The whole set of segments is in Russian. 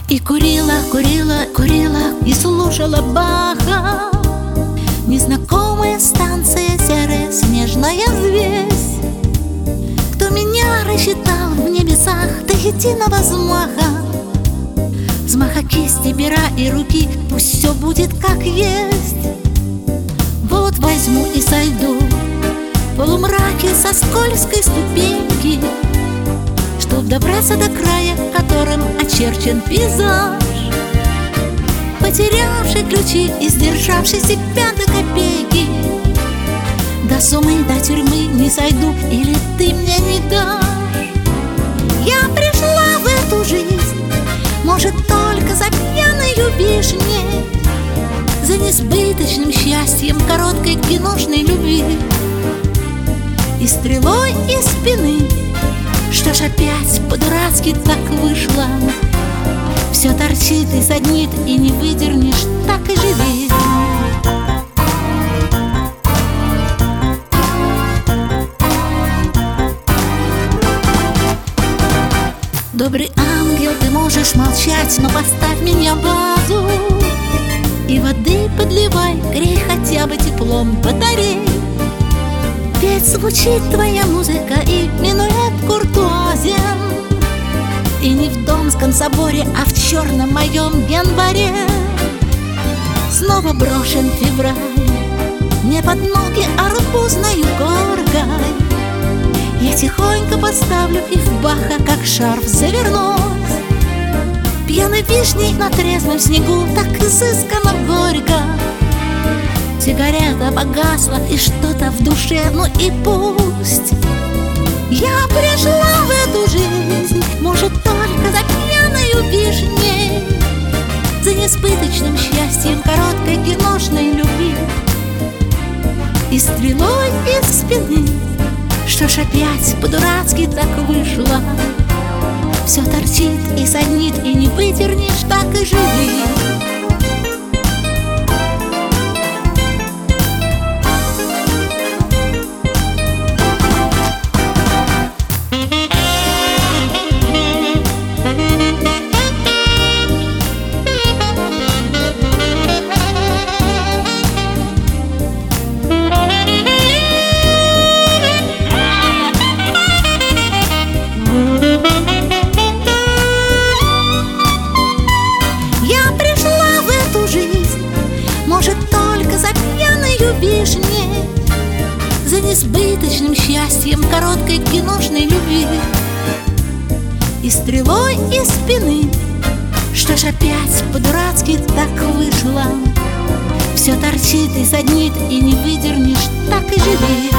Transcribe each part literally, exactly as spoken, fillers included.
И курила, курила, курила и слушала Баха. Незнакомая станция, серая снежная взвесь. Кто меня рассчитал в небесах до единого взмаха? Взмаха кисти, пера и руки, пусть все будет как есть. Вот возьму и сойду в полумраке со скользкой ступеньки, чтоб добраться до края, которым очерчен пейзаж. Потерявший ключи и сдержавший себя до копейки, до сумы, до тюрьмы не сойду, или ты мне не дашь. Я пришла в эту жизнь, может, только за пьяной вишней, за несбыточным счастьем короткой киношной любви и стрелой из спины. Что ж опять по-дурацки так вышло? Все торчит и саднит, и не выдернешь, так и живи. Добрый ангел, ты можешь молчать, но поставь меня в вазу и воды подливай, грей хотя бы теплом батарей. Ведь звучит твоя музыка и минуэт куртуазен, и не в Домском соборе, а в черном моем январе. Снова брошен февраль мне под ноги арбузною горкой. Я тихонько поставлю и в Баха, как шарф, завернусь. Пьяной вишней на трезвом снегу так изысканно горько. Сигарета погасла, и что-то в душе, ну и пусть. Я пришла в эту жизнь, может, только за пьяной вишней, за несбыточным счастьем короткой киношной любви и стрелой из спины. Что ж опять по-дурацки так вышло? Все торчит и саднит, и не выдернешь, так и живи. Вишней, за несбыточным счастьем короткой киношной любви и стрелой из спины. Что ж опять по-дурацки так вышло? Все торчит и саднит, и не выдернешь, так и живи.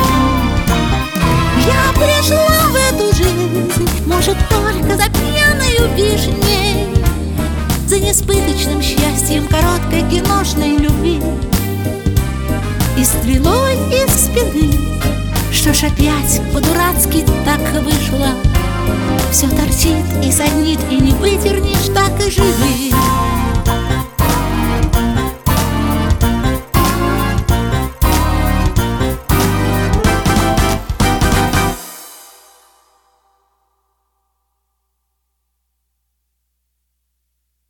Я пришла в эту жизнь, может, только за пьяной вишней, за несбыточным счастьем короткой киношной любви и стрелой из спины. Что ж опять по-дурацки так вышло? Все торчит и саднит, и не выдернешь, так и живи.